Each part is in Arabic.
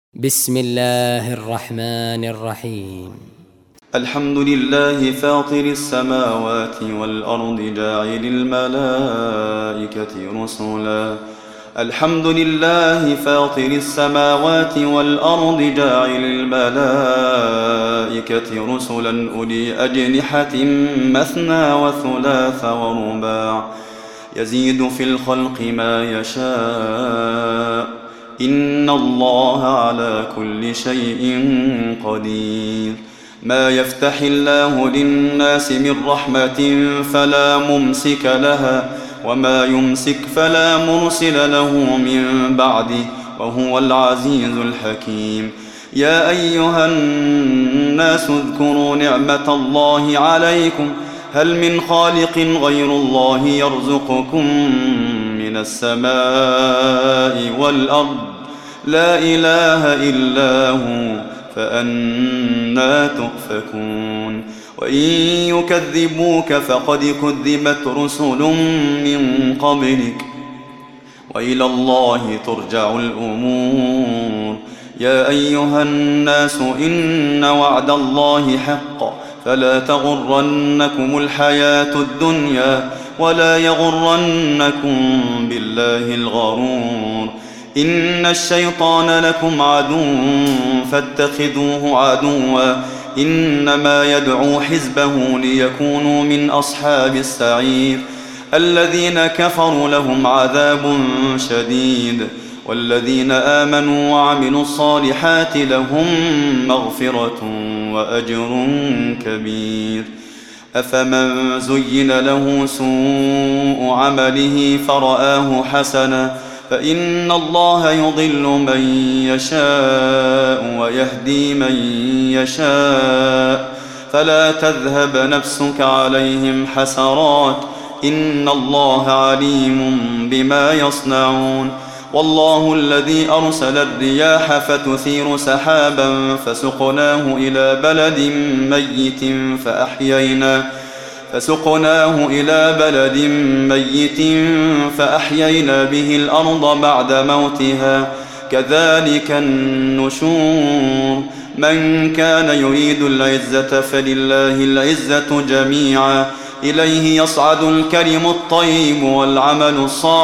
بسم الله الرحمن الرحيم. الحمد لله فاطر السماوات والأرض جاعل الملائكة رسلا. الحمد لله فاطر السماوات والأرض جاعل الملائكة رسلا أولي أجنحة مثنى وثلاث ورباع يزيد في الخلق ما يشاء إن الله على كل شيء قدير. ما يفتح الله للناس من رحمة فلا ممسك لها وما يمسك فلا مرسل له من بعده وهو العزيز الحكيم. يا أيها الناس اذكروا نعمة الله عليكم هل من خالق غير الله يرزقكم من السماء والأرض لا إله إلا هو فأنى تؤفكون. وإن يكذبوك فقد كذبت رسل من قبلك وإلى الله ترجع الأمور. يا أيها الناس إن وعد الله حق فلا تغرنكم الحياة الدنيا ولا يغرنكم بالله الغرور. إن الشيطان لكم عدو فاتخذوه عدوا إنما يدعو حزبه ليكونوا من أصحاب السعير. الذين كفروا لهم عذاب شديد والذين آمنوا وعملوا الصالحات لهم مغفرة وأجر كبير. أفمن زين له سوء عمله فرآه حسنا فإن الله يضل من يشاء ويهدي من يشاء فلا تذهب نفسك عليهم حسرات إن الله عليم بما يصنعون. والله الذي أرسل الرياح فتثير سحابا فسقناه إلى بلد ميت فأحيينا به الأرض بعد موتها كذلك النشور. من كان يريد العزة فلله العزة جميعا إليه يصعد الكلم الطيب والعمل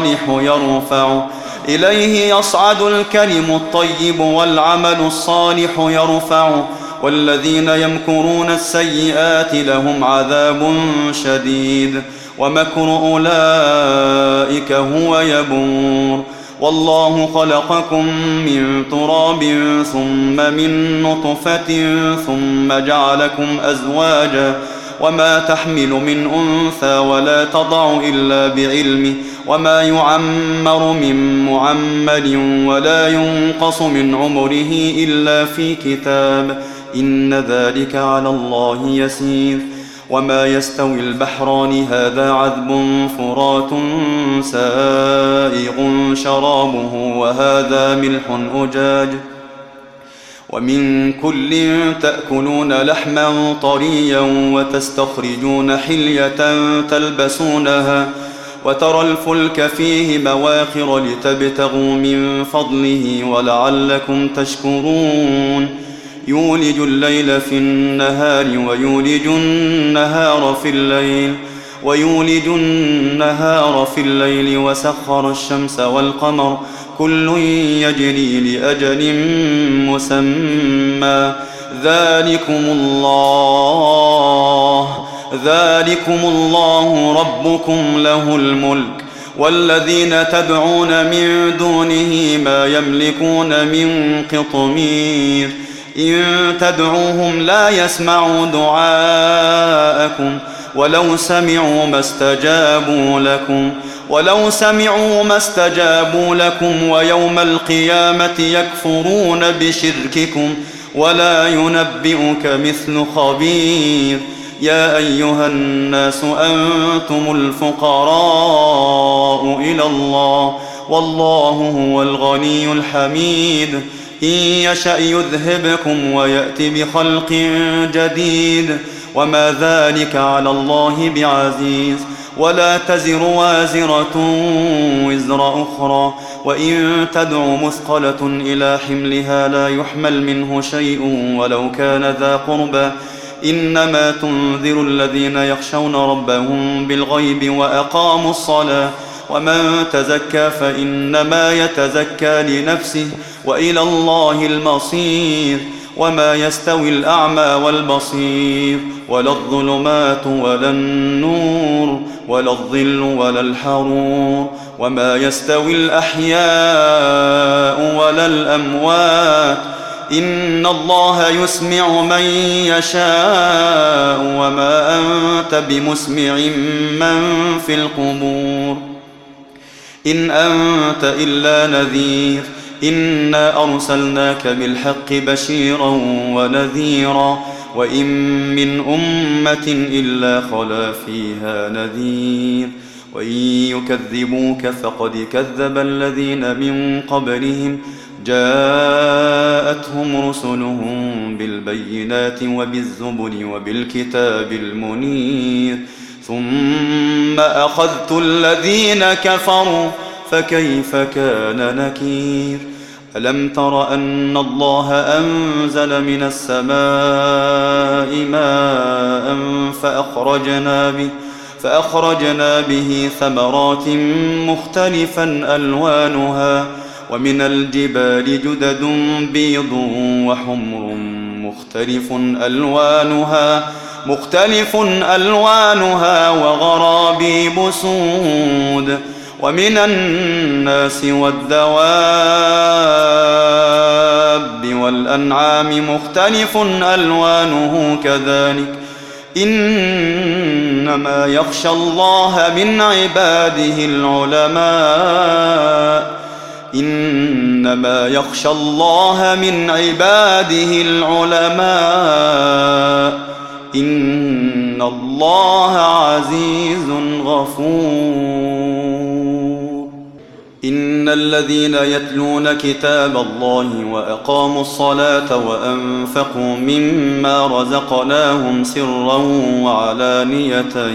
الصالح يرفعه والذين يمكرون السيئات لهم عذاب شديد ومكر أولئك هو يبور. والله خلقكم من تراب ثم من نطفة ثم جعلكم أزواجا وما تحمل من أنثى ولا تضع إلا بعلمه وما يعمر من معمر ولا ينقص من عمره إلا في كتاب إن ذلك على الله يسير. وما يستوي البحران هذا عذب فرات سائغ شرابه وهذا ملح أجاج ومن كل تأكلون لحما طريا وتستخرجون حلية تلبسونها وترى الفلك فيه مواخر لتبتغوا من فضله ولعلكم تشكرون. يولج الليل في النهار ويولج النهار في الليل وسخر الشمس والقمر كل يجري لأجل مسمى ذلكم الله ربكم له الملك والذين تدعون من دونه ما يملكون من قطمير. إن تدعوهم لا يسمعوا دعاءكم ولو سمعوا ما استجابوا لكم ويوم القيامة يكفرون بشرككم ولا ينبئك مثل خبير. يا أيها الناس أنتم الفقراء إلى الله والله هو الغني الحميد. إن يشأ يذهبكم ويأتي بخلق جديد وما ذلك على الله بعزيز. ولا تزر وازرة وزر أخرى، وإن تدع مثقلة إلى حملها لا يحمل منه شيء ولو كان ذا قربى، إنما تنذر الذين يخشون ربهم بالغيب وأقاموا الصلاة، ومن تزكى فإنما يتزكى لنفسه، وإلى الله المصير. وما يستوي الأعمى والبصير، ولا الظلمات ولا النور، ولا الظل ولا الحرور، وما يستوي الأحياء ولا الأموات، إن الله يسمع من يشاء، وما أنت بمسمع من في القبور، إن أنت إلا نذير. إنا أرسلناك بالحق بشيرا ونذيرا، وإن من أمة إلا خلا فيها نذير، وإن يكذبوك فقد كذب الذين من قبلهم، جاءتهم رسلهم بالبينات وبالزبر وبالكتاب المنير، ثم أخذت الذين كفروا فكيف كان نكير. ألم تر أن الله أنزل من السماء ماء فأخرجنا به ثمرات مختلفا ألوانها، ومن الجبال جدد بيض وحمر مختلف ألوانها وغرابيب سود، ومن الناس والدواب والأنعام مختلف ألوانه كذلك، إنما يخشى الله من عباده العلماء، إنما يخشى الله من عباده العلماء، إن الله عزيز غفور. إن الذين يتلون كتاب الله وأقاموا الصلاة وأنفقوا مما رزقناهم سرا وعلانية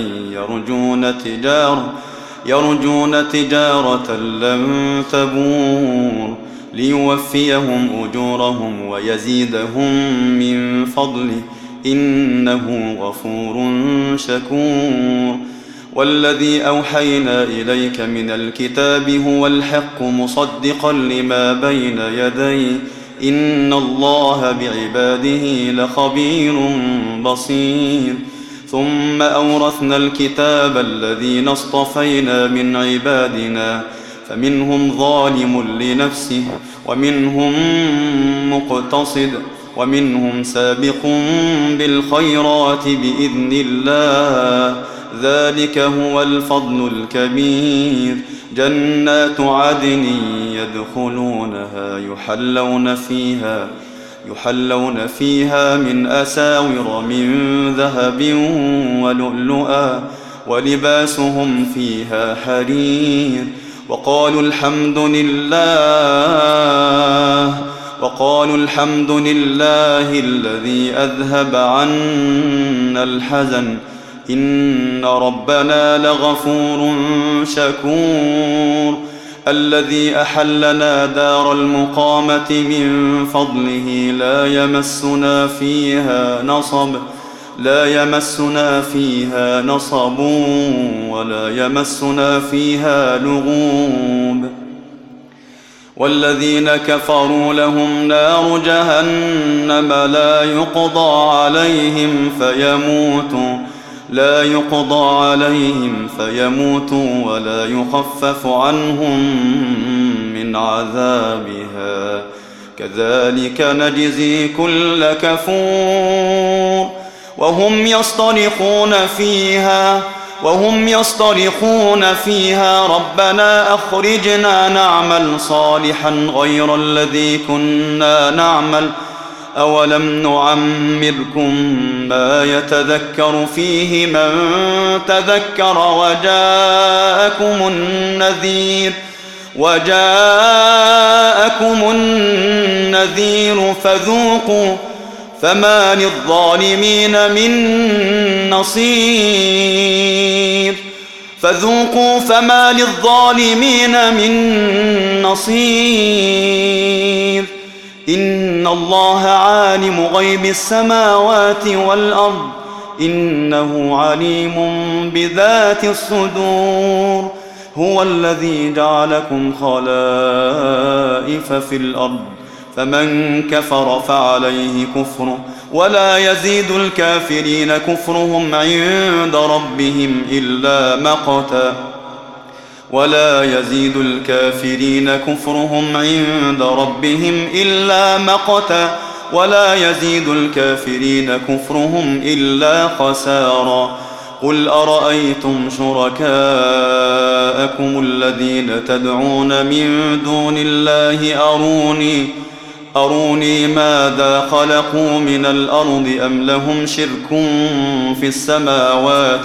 يرجون تجارة لن تبور، ليوفيهم أجورهم ويزيدهم من فضله، إنه غفور شكور. والذي أوحينا إليك من الكتاب هو الحق مصدقا لما بين يديه، إن الله بعباده لخبير بصير. ثم أورثنا الكتاب الذين اصطفينا من عبادنا، فمنهم ظالم لنفسه ومنهم مقتصد ومنهم سابق بالخيرات بإذن الله، ذلك هو الفضل الكبير. جنات عدن يدخلونها يحلون فيها من أساور من ذهب ولؤلؤا، ولباسهم فيها حرير. وقالوا الحمد لله الذي أذهب عنا الحزن، إن ربنا لغفور شكور. الذي أحلنا دار المقامة من فضله لا يمسنا فيها نصب ولا يمسنا فيها لغوب. والذين كفروا لهم نار جهنم لا يقضى عليهم فيموتوا ولا يخفف عنهم من عذابها، كذلك نجزي كل كفور. وهم يصطرخون فيها ربنا أخرجنا نعمل صالحا غير الذي كنا نعمل، أولم نعمركم ما يتذكر فيه من تذكر وجاءكم النذير فذوقوا فما للظالمين من نصير. فذوقوا فما للظالمين من نصير. إن الله عالم غيب السماوات والأرض إنه عليم بذات الصدور. هو الذي جعلكم خلائف في الأرض فمن كفر فعليه كفره ولا يزيد الكافرين كفرهم عند ربهم إلا مقتا. ولا يزيد الكافرين كفرهم عند ربهم إلا مقتا ولا يزيد الكافرين كفرهم إلا خسارا. قل أرأيتم شركاءكم الذين تدعون من دون الله أروني ماذا خلقوا من الأرض أم لهم شرك في السماوات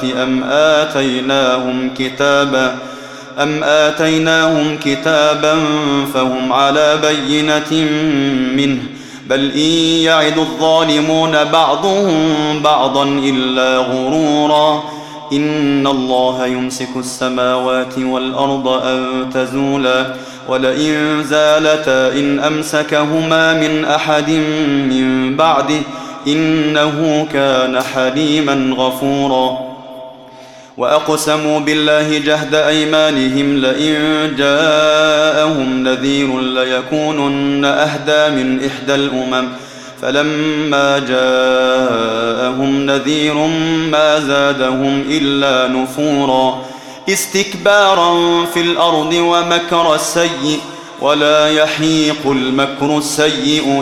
أم آتيناهم كتابا فهم على بينة منه بل إن يعد الظالمون بعضهم بعضا إلا غرورا. إن الله يمسك السماوات والأرض أن تزولا ولئن زالتا إن أمسكهما من أحد من بعده إنه كان حليما غفورا. وأقسموا بالله جهد أيمانهم لئن جاءهم نذير ليكونن أهدى من إحدى الأمم فلما جاءهم نذير ما زادهم إلا نفورا. استكبارا في الأرض ومكر السيء ولا يحيق المكر السيء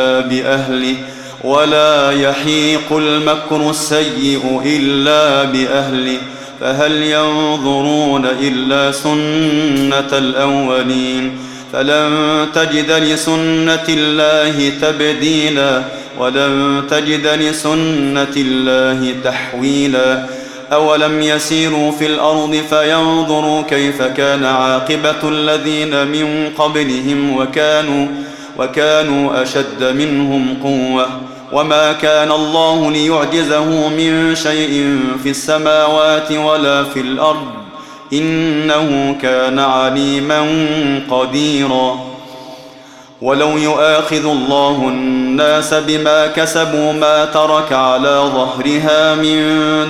إلا بأهله فهل ينظرون إلا سنة الأولين فلن تجد لسنة الله تبديلا ولن تجد لسنة الله تحويلا. أولم يسيروا في الأرض فينظروا كيف كان عاقبة الذين من قبلهم وكانوا أشد منهم قوة وما كان الله ليعجزه من شيء في السماوات ولا في الأرض إنه كان عليما قديرا. ولو يؤاخذ الله الناس بما كسبوا ما ترك على ظهرها من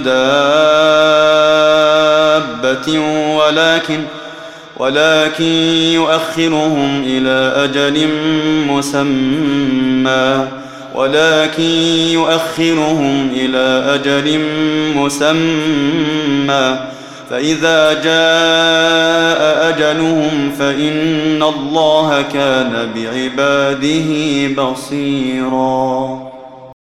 دابة ولكن يؤخرهم إلى أجل مسمى فإذا جاء أجلهم فإن الله كان بعباده بصيرا.